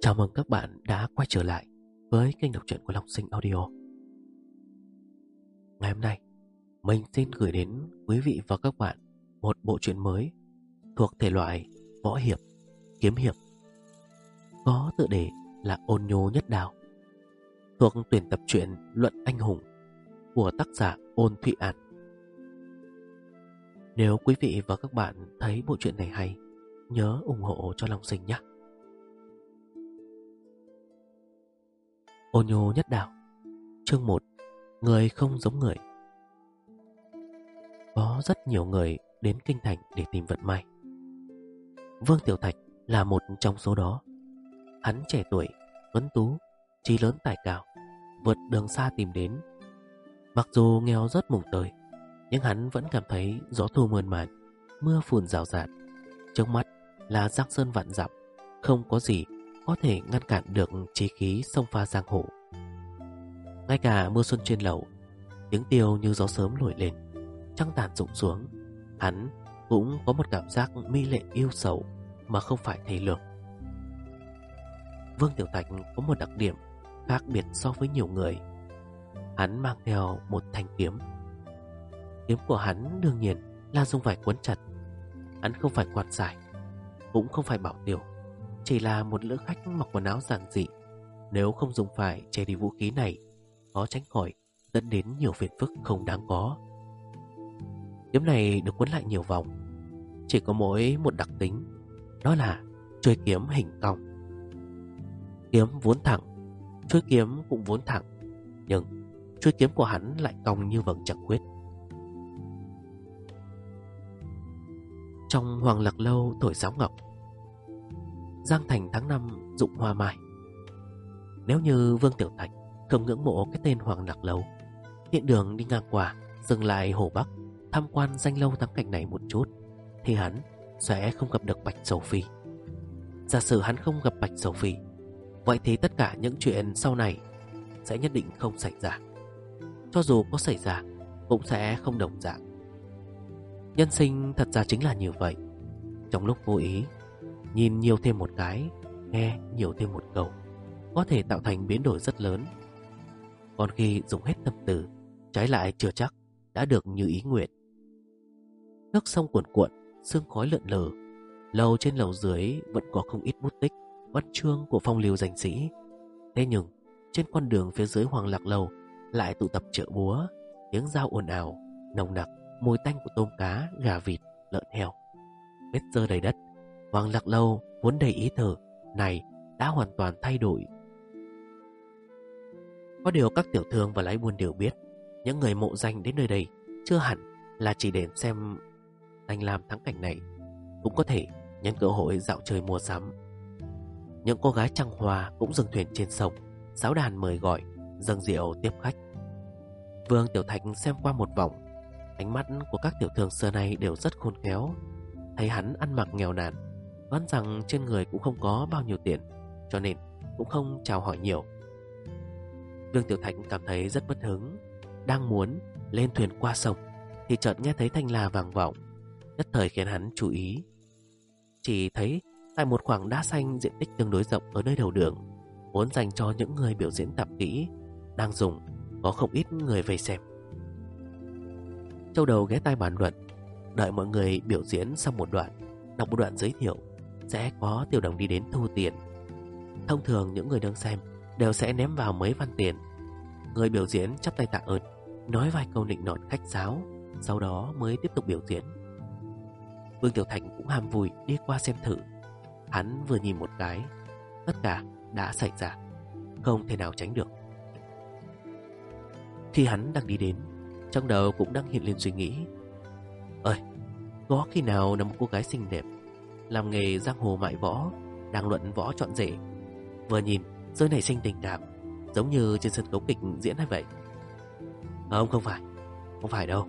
Chào mừng các bạn đã quay trở lại với kênh đọc truyện của Long Sinh Audio. Ngày hôm nay, mình xin gửi đến quý vị và các bạn một bộ truyện mới thuộc thể loại võ hiệp, kiếm hiệp, có tựa đề là Ôn Nhu Nhất Đào, thuộc tuyển tập truyện Luận Anh Hùng của tác giả Ôn Thụy An. Nếu quý vị và các bạn thấy bộ truyện này hay, nhớ ủng hộ cho Long Sinh nhé. Ôn Nhu Nhất Đào, chương 1. Người không giống người. Có rất nhiều người đến kinh thành để tìm vận may. Vương Tiểu Thạch là một trong số đó. Hắn trẻ tuổi, tuấn tú, chí lớn tài cao, vượt đường xa tìm đến. Mặc dù nghèo rớt mùng tơi, nhưng hắn vẫn cảm thấy gió thu mơn man, mưa phùn rào rạt. Trước mắt là giang sơn vạn dặm, không có gì có thể ngăn cản được chí khí xông pha giang hồ. Ngay cả mưa xuân trên lầu, tiếng tiêu như gió sớm nổi lên, trăng tàn rụng xuống, hắn cũng có một cảm giác mỹ lệ yêu sầu mà không phải thầy lược. Vương Tiểu Thạch có một đặc điểm khác biệt so với nhiều người. Hắn mang theo một thanh kiếm. Kiếm của hắn đương nhiên là dùng vải quấn chặt. Hắn không phải quạt giải, cũng không phải bảo tiêu, chỉ là một lữ khách mặc quần áo giản dị. Nếu không dùng phải che đi vũ khí này, khó tránh khỏi dẫn đến nhiều phiền phức không đáng có. Kiếm này được quấn lại nhiều vòng, chỉ có mỗi một đặc tính, đó là chuôi kiếm hình cong. Kiếm vốn thẳng, chuôi kiếm cũng vốn thẳng, nhưng chuôi kiếm của hắn lại cong như vầng trăng khuyết. Trong Hoàng Lạc Lâu thổi sáo ngọc, Giang Thành tháng 5 rụng hoa mai. Nếu như Vương Tiểu Thạch không ngưỡng mộ cái tên Hoàng Lạc Lâu, tiện đường đi ngang qua dừng lại Hồ Bắc tham quan danh lâu thắng cảnh này một chút, thì hắn sẽ không gặp được Bạch Sầu Phi. Giả sử hắn không gặp Bạch Sầu Phi, vậy thì tất cả những chuyện sau này sẽ nhất định không xảy ra. Cho dù có xảy ra, cũng sẽ không đồng dạng. Nhân sinh thật ra chính là như vậy. Trong lúc vô ý, nhìn nhiều thêm một cái, nghe nhiều thêm một câu, có thể tạo thành biến đổi rất lớn. Còn khi dùng hết tâm tư, trái lại chưa chắc đã được như ý nguyện. Nước sông cuồn cuộn, sương khói lượn lờ, lầu trên lầu dưới vẫn có không ít bút tích, văn chương của phong lưu danh sĩ. Thế nhưng trên con đường phía dưới Hoàng Lạc Lâu lại tụ tập chợ búa, tiếng dao ồn ào, nồng nặc mùi tanh của tôm cá, gà vịt, lợn heo. Vết dơ đầy đất. Hoàng Lạc Lâu vốn đầy ý thơ này đã hoàn toàn thay đổi. Có điều các tiểu thương và lái buôn đều biết, những người mộ danh đến nơi đây chưa hẳn là chỉ để xem anh làm thắng cảnh này, cũng có thể nhân cơ hội dạo chơi mua sắm. Những cô gái trăng hoa cũng dừng thuyền trên sông, sáo đàn mời gọi, dâng rượu tiếp khách. Vương Tiểu Thạch xem qua một vòng, ánh mắt của các tiểu thương xưa nay đều rất khôn khéo. Thấy hắn ăn mặc nghèo nàn, đoán rằng trên người cũng không có bao nhiêu tiền, cho nên cũng không chào hỏi nhiều. Vương Tiểu Thạch cảm thấy rất bất hứng, đang muốn lên thuyền qua sông thì chợt nghe thấy thanh la vang vọng, nhất thời khiến hắn chú ý. Chỉ thấy tại một khoảng đá xanh diện tích tương đối rộng ở nơi đầu đường, vốn dành cho những người biểu diễn tạp kỹ, đang dùng, có không ít người vây xem. Châu Đầu ghé tai bàn luận, đợi mọi người biểu diễn xong một đoạn, đọc một đoạn giới thiệu, sẽ có tiểu đồng đi đến thu tiền. Thông thường những người đang xem đều sẽ ném vào mấy văn tiền. Người biểu diễn chắp tay tạ ơn, nói vài câu nịnh nọt khách sáo, sau đó mới tiếp tục biểu diễn. Vương Tiểu Thành cũng ham vui đi qua xem thử. Hắn vừa nhìn một cái, tất cả đã xảy ra, không thể nào tránh được. Khi hắn đang đi đến, trong đầu cũng đang hiện lên suy nghĩ, ơi, có khi nào là một cô gái xinh đẹp, làm nghề giang hồ mại võ, đang luận võ chọn rể, vừa nhìn rồi nảy sinh tình cảm, giống như trên sân khấu kịch diễn hay vậy? Không phải đâu.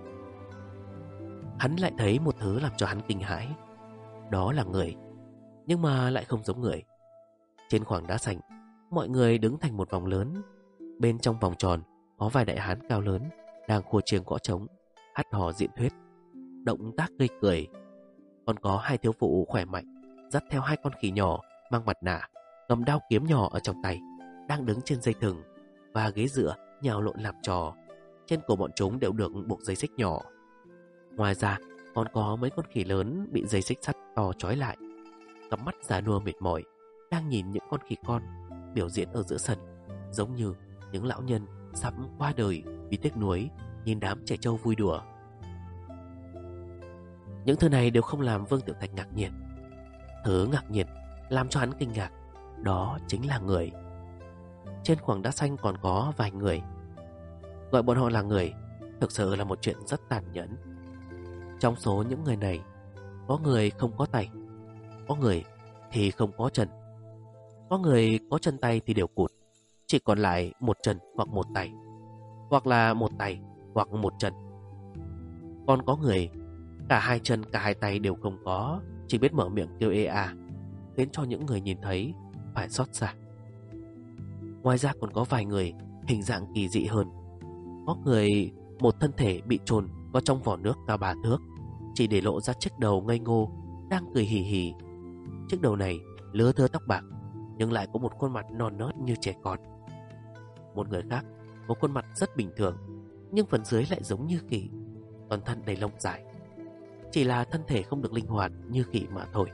Hắn lại thấy một thứ làm cho hắn kinh hãi. Đó là người, nhưng mà lại không giống người. Trên khoảng đá xanh, mọi người đứng thành một vòng lớn. Bên trong vòng tròn có vài đại hán cao lớn đang khua chiêng gõ trống, hát hò diễn thuyết, động tác gây cười. Còn có hai thiếu phụ khỏe mạnh dắt theo hai con khỉ nhỏ mang mặt nạ, cầm đao kiếm nhỏ ở trong tay, đang đứng trên dây thừng và ghế dựa nhào lộn làm trò. Trên cổ bọn chúng đều được buộc dây xích nhỏ. Ngoài ra còn có mấy con khỉ lớn bị dây xích sắt to trói lại. Cặp mắt già nua mệt mỏi đang nhìn những con khỉ con biểu diễn ở giữa sân, giống như những lão nhân sắp qua đời vì tiếc nuối nhìn đám trẻ trâu vui đùa. Những thứ này đều không làm Vương Tiểu Thạch ngạc nhiên. Thứ ngạc nhiên làm cho hắn kinh ngạc đó chính là người. Trên khoảng đá xanh còn có vài người. Gọi bọn họ là người thực sự là một chuyện rất tàn nhẫn. Trong số những người này, có người không có tay, có người thì không có chân, có người có chân tay thì đều cụt, chỉ còn lại một chân hoặc một tay, hoặc là một tay hoặc một chân. Còn có người cả hai chân cả hai tay đều không có, chỉ biết mở miệng kêu ê à, khiến cho những người nhìn thấy phải xót xa. Ngoài ra còn có vài người hình dạng kỳ dị hơn. Có người một thân thể bị chôn vào trong vỏ nước cao 3 thước, chỉ để lộ ra chiếc đầu ngây ngô đang cười hì hì. Chiếc đầu này lưa thưa tóc bạc, nhưng lại có một khuôn mặt non nớt như trẻ con. Một người khác có khuôn mặt rất bình thường, nhưng phần dưới lại giống như khỉ, toàn thân đầy lông dài, chỉ là thân thể không được linh hoạt như khỉ mà thôi.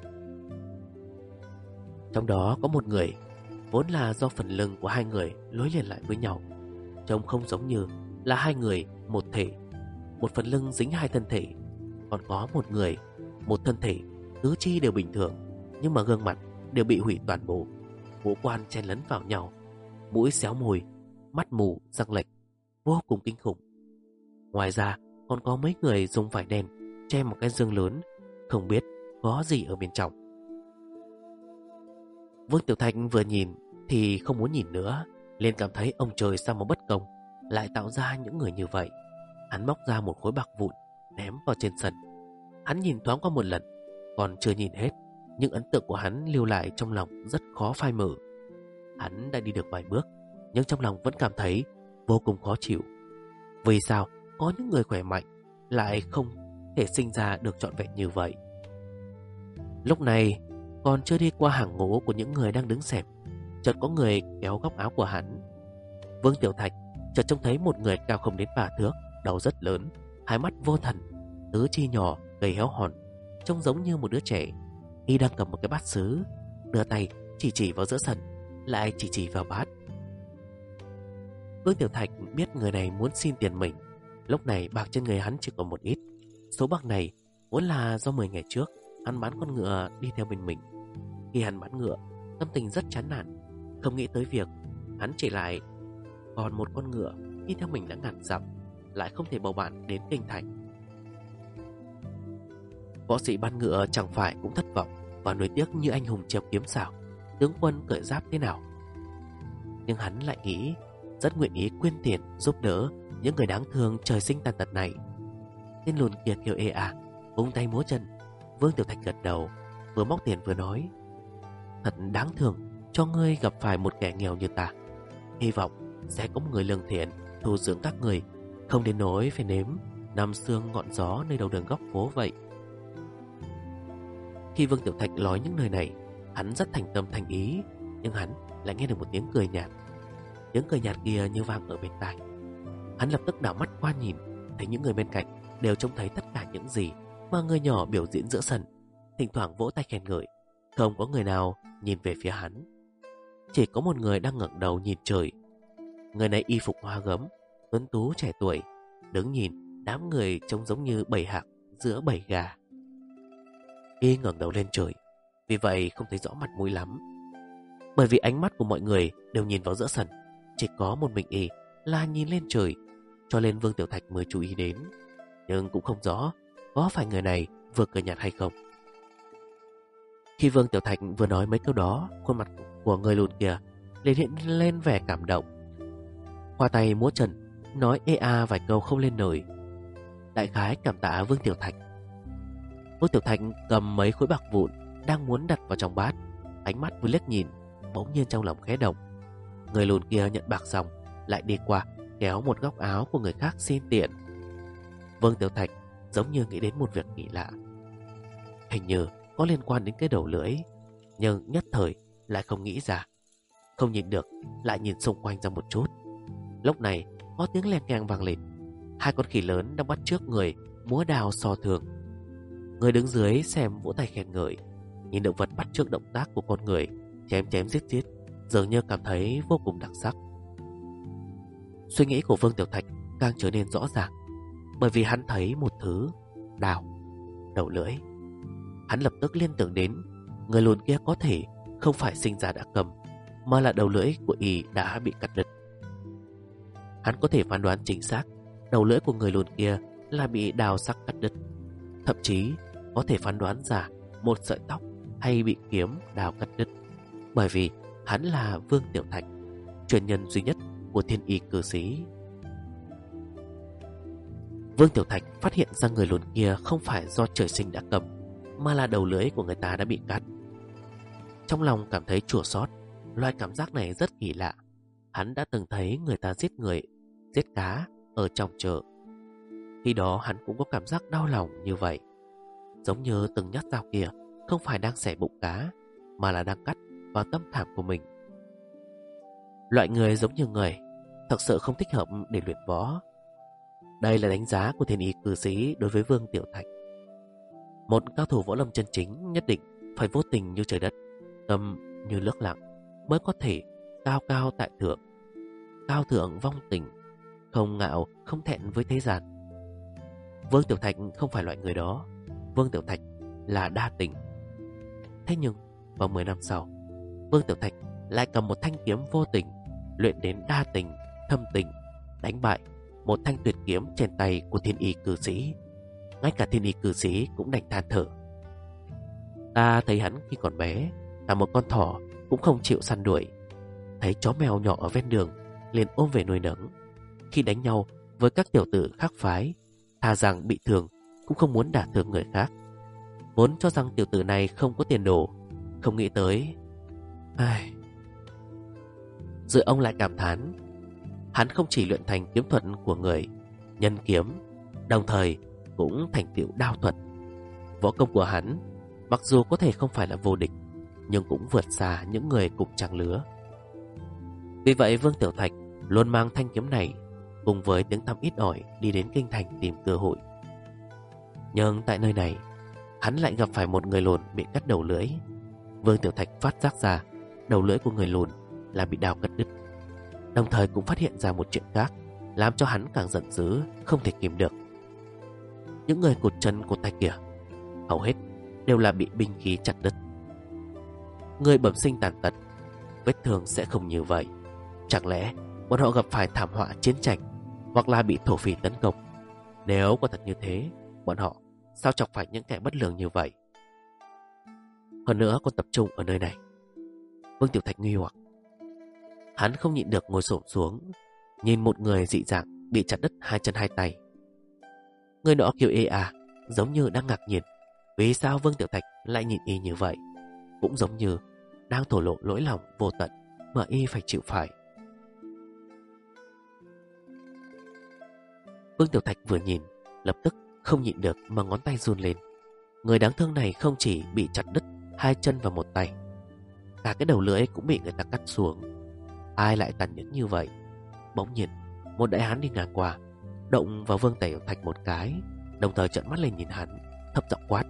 Trong đó có một người vốn là do phần lưng của hai người nối liền lại với nhau, trông không giống như là hai người một thể, một phần lưng dính hai thân thể. Còn có một người, một thân thể, tứ chi đều bình thường, nhưng mà gương mặt đều bị hủy toàn bộ, ngũ quan chen lấn vào nhau, mũi xéo môi, mắt mù, răng lệch, vô cùng kinh khủng. Ngoài ra còn có mấy người dùng vải đen che một cái dương lớn, không biết có gì ở bên trong. Vương Tiểu Thạch vừa nhìn thì không muốn nhìn nữa, liền cảm thấy ông trời sao mà bất công, lại tạo ra những người như vậy. Hắn móc ra một khối bạc vụn ném vào trên sân. Hắn nhìn thoáng qua một lần, còn chưa nhìn hết, nhưng ấn tượng của hắn lưu lại trong lòng rất khó phai mờ. Hắn đã đi được vài bước, nhưng trong lòng vẫn cảm thấy vô cùng khó chịu. Vì sao có những người khỏe mạnh lại không thể sinh ra được trọn vẹn như vậy? Lúc này còn chưa đi qua hàng ngũ của những người đang đứng xem, chợt có người kéo góc áo của hắn. Vương Tiểu Thạch chợt trông thấy một người cao không đến 3 thước, đầu rất lớn, hai mắt vô thần, tứ chi nhỏ, gầy héo hòn, trông giống như một đứa trẻ. Y đang cầm một cái bát sứ, đưa tay chỉ vào giữa sân, lại chỉ vào bát. Vương Tiểu Thạch biết người này muốn xin tiền mình. Lúc này bạc trên người hắn chỉ còn một ít. Số bạc này vốn là do 10 ngày trước hắn bán con ngựa đi theo bên mình. Khi hắn bán ngựa, tâm tình rất chán nản, không nghĩ tới việc hắn chỉ lại còn một con ngựa đi theo mình đã ngàn dặm, lại không thể bầu bạn đến kinh thành. Võ sĩ bán ngựa chẳng phải cũng thất vọng và nuối tiếc như anh hùng treo kiếm sao, tướng quân cởi giáp thế nào. Nhưng hắn lại nghĩ rất nguyện ý quyên tiền giúp đỡ những người đáng thương trời sinh tàn tật này. Tên lùn kia kêu ê à, vung tay múa chân. Vương Tiểu Thạch gật đầu, vừa móc tiền vừa nói: thật đáng thương cho ngươi gặp phải một kẻ nghèo như ta. Hy vọng sẽ có một người lương thiện thu dưỡng các người, không đến nỗi phải nếm nằm xương ngọn gió nơi đầu đường góc phố vậy. Khi Vương Tiểu Thạch nói những lời này, hắn rất thành tâm thành ý, nhưng hắn lại nghe được một tiếng cười nhạt. Tiếng cười nhạt kia như vang ở bên tai. Hắn lập tức đảo mắt qua nhìn, thấy những người bên cạnh đều trông thấy tất cả những gì mà người nhỏ biểu diễn giữa sân, thỉnh thoảng vỗ tay khen ngợi. Không có người nào nhìn về phía hắn, chỉ có một người đang ngẩng đầu nhìn trời. Người này y phục hoa gấm, tuấn tú trẻ tuổi, đứng nhìn đám người trông giống như bầy hạc giữa bầy gà. Y ngẩng đầu lên trời, vì vậy không thấy rõ mặt mũi lắm, bởi vì ánh mắt của mọi người đều nhìn vào giữa sân, chỉ có một mình Y là nhìn lên trời, cho nên Vương Tiểu Thạch mới chú ý đến, nhưng cũng không rõ có phải người này vừa cười nhạt hay không. Khi Vương Tiểu Thạch vừa nói mấy câu đó, khuôn mặt của người lùn kia liền hiện lên vẻ cảm động, khoa tay múa chân, nói ê a vài câu không lên lời, đại khái cảm tạ Vương Tiểu Thạch. Vương Tiểu Thạch cầm mấy khối bạc vụn đang muốn đặt vào trong bát, ánh mắt vừa liếc nhìn, bỗng nhiên trong lòng khẽ động. Người lùn kia nhận bạc xong lại đi qua kéo một góc áo của người khác xin tiền. Vương Tiểu Thạch giống như nghĩ đến một việc kỳ lạ, hình như có liên quan đến cái đầu lưỡi, nhưng nhất thời lại không nghĩ ra. Không nhìn được, lại nhìn xung quanh ra một chút. Lúc này có tiếng leng keng vang lên. Hai con khỉ lớn đang bắt chước người múa đào so thường. Người đứng dưới xem vỗ tay khen ngợi. Nhìn động vật bắt chước động tác của con người, chém chém giết giết, dường như cảm thấy vô cùng đặc sắc. Suy nghĩ của Vương Tiểu Thạch càng trở nên rõ ràng, bởi vì hắn thấy một thứ đào, đầu lưỡi. Hắn lập tức liên tưởng đến người lùn kia có thể không phải sinh ra đã cầm, mà là đầu lưỡi của y đã bị cắt đứt. Hắn có thể phán đoán chính xác đầu lưỡi của người lùn kia là bị đào sắc cắt đứt, thậm chí có thể phán đoán ra một sợi tóc hay bị kiếm đào cắt đứt, bởi vì hắn là Vương Tiểu Thạch, truyền nhân duy nhất của thiên y cư sĩ. Vương Tiểu Thạch phát hiện ra người lùn kia không phải do trời sinh đã cầm, mà là đầu lưỡi của người ta đã bị cắt. Trong lòng cảm thấy chua xót. Loại cảm giác này rất kỳ lạ. Hắn đã từng thấy người ta giết người, giết cá ở trong chợ. Khi đó hắn cũng có cảm giác đau lòng như vậy, giống như từng nhát dao kia không phải đang xẻ bụng cá, mà là đang cắt vào tâm khảm của mình. Loại người giống như người thật sự không thích hợp để luyện võ. Đây là đánh giá của thiên y cư sĩ đối với Vương Tiểu Thạch. Một cao thủ võ lâm chân chính nhất định phải vô tình như trời đất, tâm như nước lặng, mới có thể cao cao tại thượng, cao thượng vong tình, không ngạo không thẹn với thế gian. Vương Tiểu Thạch không phải loại người đó. Vương Tiểu Thạch là đa tình. Thế nhưng vào 10 năm sau, Vương Tiểu Thạch lại cầm một thanh kiếm vô tình, luyện đến đa tình, thâm tình, đánh bại một thanh tuyệt kiếm trên tay của thiên y cư sĩ. Ngay cả thiên y cư sĩ cũng đành than thở. Ta thấy hắn khi còn bé là một con thỏ cũng không chịu săn đuổi. Thấy chó mèo nhỏ ở ven đường liền ôm về nuôi nấng. Khi đánh nhau với các tiểu tử khác phái, thà rằng bị thương cũng không muốn đả thương người khác. Vốn cho rằng tiểu tử này không có tiền đồ, không nghĩ tới rồi ông lại cảm thán, hắn không chỉ luyện thành kiếm thuật của người, nhân kiếm, đồng thời cũng thành tựu đao thuật. Võ công của hắn mặc dù có thể không phải là vô địch, nhưng cũng vượt xa những người cùng trang lứa. Vì vậy Vương Tiểu Thạch luôn mang thanh kiếm này cùng với tiếng tăm ít ỏi đi đến kinh thành tìm cơ hội. Nhưng tại nơi này, hắn lại gặp phải một người lùn bị cắt đầu lưỡi. Vương Tiểu Thạch phát giác ra đầu lưỡi của người lùn là bị đào cắt đứt, đồng thời cũng phát hiện ra một chuyện khác, làm cho hắn càng giận dữ không thể kìm được. Những người cụt chân cụt tay kia hầu hết đều là bị binh khí chặt đứt. Người bẩm sinh tàn tật, vết thương sẽ không như vậy. Chẳng lẽ bọn họ gặp phải thảm họa chiến tranh, hoặc là bị thổ phỉ tấn công? Nếu có thật như thế, bọn họ sao chọc phải những kẻ bất lương như vậy? Hơn nữa còn tập trung ở nơi này. Vương Tiểu Thạch nghi hoặc. Hắn không nhịn được ngồi xổm xuống, nhìn một người dị dạng bị chặt đứt hai chân hai tay. Người nọ kêu ê à, giống như đang ngạc nhiên vì sao Vương Tiểu Thạch lại nhìn y như vậy, cũng giống như đang thổ lộ lỗi lòng vô tận mà y phải chịu phải. Vương Tiểu Thạch vừa nhìn, lập tức không nhịn được mà ngón tay run lên. Người đáng thương này không chỉ bị chặt đứt hai chân và một tay, cả cái đầu lưỡi cũng bị người ta cắt xuống. Ai lại tàn nhẫn như vậy? Bỗng nhiên một đại hán đi ngang qua, động vào Vương Tiểu Thạch một cái, đồng thời trợn mắt lên nhìn hắn, thấp giọng quát: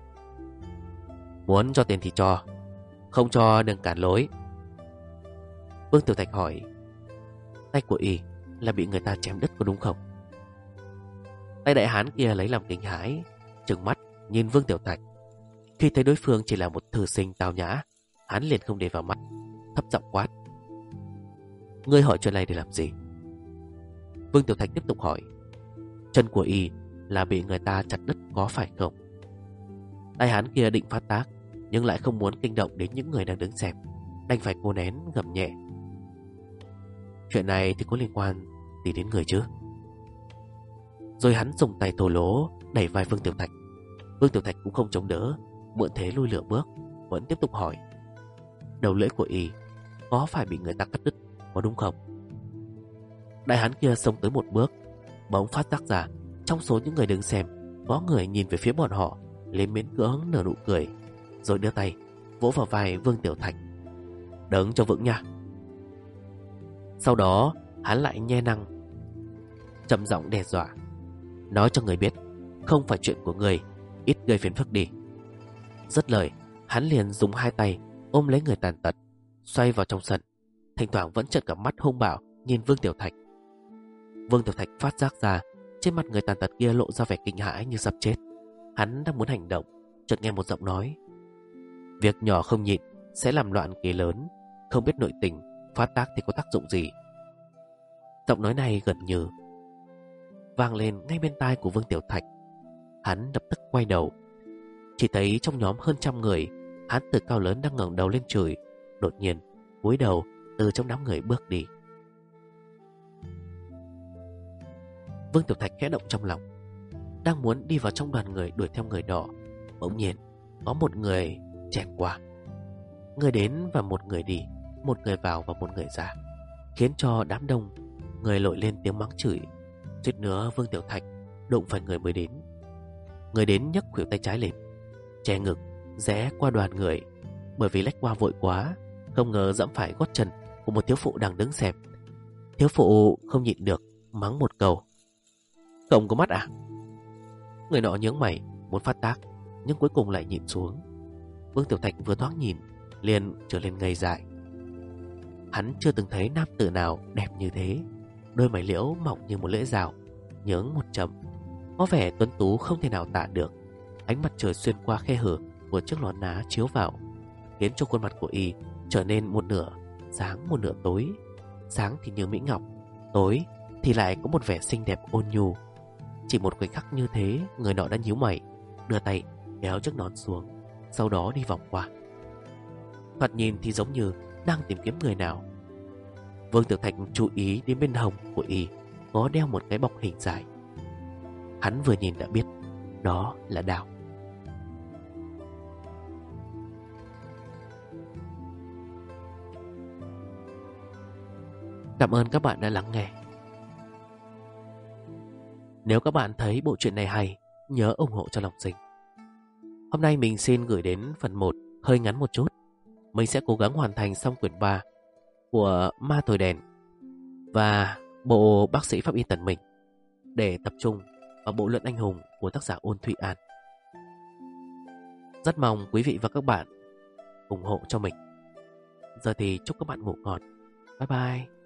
Muốn cho tiền thì cho, không cho đừng cản lối. Vương Tiểu Thạch hỏi: Tay của y là bị người ta chém đứt có đúng không? Tay đại hán kia lấy làm kinh hãi, trừng mắt nhìn Vương Tiểu Thạch. Khi thấy đối phương chỉ là một thư sinh tao nhã, hắn liền không để vào mắt, thấp giọng quát: Ngươi hỏi chuyện này để làm gì? Vương Tiểu Thạch tiếp tục hỏi: Chân của y là bị người ta chặt đứt có phải không? Đại hán kia định phát tác, nhưng lại không muốn kinh động đến những người đang đứng xem, đành phải cố nén gầm nhẹ: Chuyện này thì có liên quan gì đến người chứ? Rồi hắn dùng tay thô lỗ đẩy vai Vương Tiểu Thạch. Vương Tiểu Thạch cũng không chống đỡ, mượn thế lui lửa bước, vẫn tiếp tục hỏi: Đầu lưỡi của y có phải bị người ta cắt đứt có đúng không? Đại hán kia xông tới một bước, bỗng phát giác ra trong số những người đứng xem có người nhìn về phía bọn họ, liền miễn cưỡng nở nụ cười, rồi đưa tay vỗ vào vai Vương Tiểu Thạch. Đứng cho vững nha. Sau đó hắn lại nhe nang trầm giọng đe dọa. Nói cho người biết, không phải chuyện của người, ít gây phiền phức đi. Dứt lời, hắn liền dùng hai tay ôm lấy người tàn tật, xoay vào trong sân, thỉnh thoảng vẫn trợn cả mắt hung bạo nhìn Vương Tiểu Thạch. Vương Tiểu Thạch phát giác ra trên mặt người tàn tật kia lộ ra vẻ kinh hãi như sắp chết. Hắn đang muốn hành động, chợt nghe một giọng nói: việc nhỏ không nhịn sẽ làm loạn kế lớn, không biết nội tình, phát tác thì có tác dụng gì. Giọng nói này gần như vang lên ngay bên tai của Vương Tiểu Thạch. Hắn lập tức quay đầu, chỉ thấy trong nhóm hơn trăm người, hán tử cao lớn đang ngẩng đầu lên trời, đột nhiên cúi đầu từ trong đám người bước đi. Vương Tiểu Thạch khẽ động trong lòng, đang muốn đi vào trong đoàn người đuổi theo người nọ, bỗng nhiên có một người chen qua. Người đến và một người đi, một người vào và một người ra, khiến cho đám đông người lội lên tiếng mắng chửi. Suýt nữa Vương Tiểu Thạch đụng phải người mới đến. Người đến nhấc khuỷu tay trái lên, che ngực rẽ qua đoàn người. Bởi vì lách qua vội quá, không ngờ dẫm phải gót chân của một thiếu phụ đang đứng xem. Thiếu phụ không nhịn được mắng một câu: không có mắt à? Người nọ nhướng mày muốn phát tác, nhưng cuối cùng lại nhịn xuống. Vương Tiểu Thạch vừa thoáng nhìn liền trở lên ngây dại. Hắn chưa từng thấy nam tử nào đẹp như thế. Đôi mày liễu mỏng như một lưỡi dao, nhướng một chấm, có vẻ tuấn tú không thể nào tả được. Ánh mặt trời xuyên qua khe hở của chiếc nón lá chiếu vào, khiến cho khuôn mặt của y trở nên một nửa sáng một nửa tối. Sáng thì như mỹ ngọc, tối thì lại có một vẻ xinh đẹp ôn nhu. Chỉ một khoảnh khắc như thế, người nọ đã nhíu mày, đưa tay kéo chiếc nón xuống, sau đó đi vòng qua. Thoạt nhìn thì giống như đang tìm kiếm người nào. Vương Tiểu Thạch chú ý đến bên hông của y có đeo một cái bọc hình dài. Hắn vừa nhìn đã biết đó là đao. Cảm ơn các bạn đã lắng nghe. Nếu các bạn thấy bộ truyện này hay, nhớ ủng hộ cho Lòng Sinh. Hôm nay mình xin gửi đến phần 1 hơi ngắn một chút. Mình sẽ cố gắng hoàn thành xong quyển 3 của Ma Thổi Đèn và bộ Bác sĩ Pháp y Tần Mình, để tập trung vào bộ Luận Anh Hùng của tác giả Ôn Thụy An. Rất mong quý vị và các bạn ủng hộ cho mình. Giờ thì chúc các bạn ngủ ngon. Bye bye.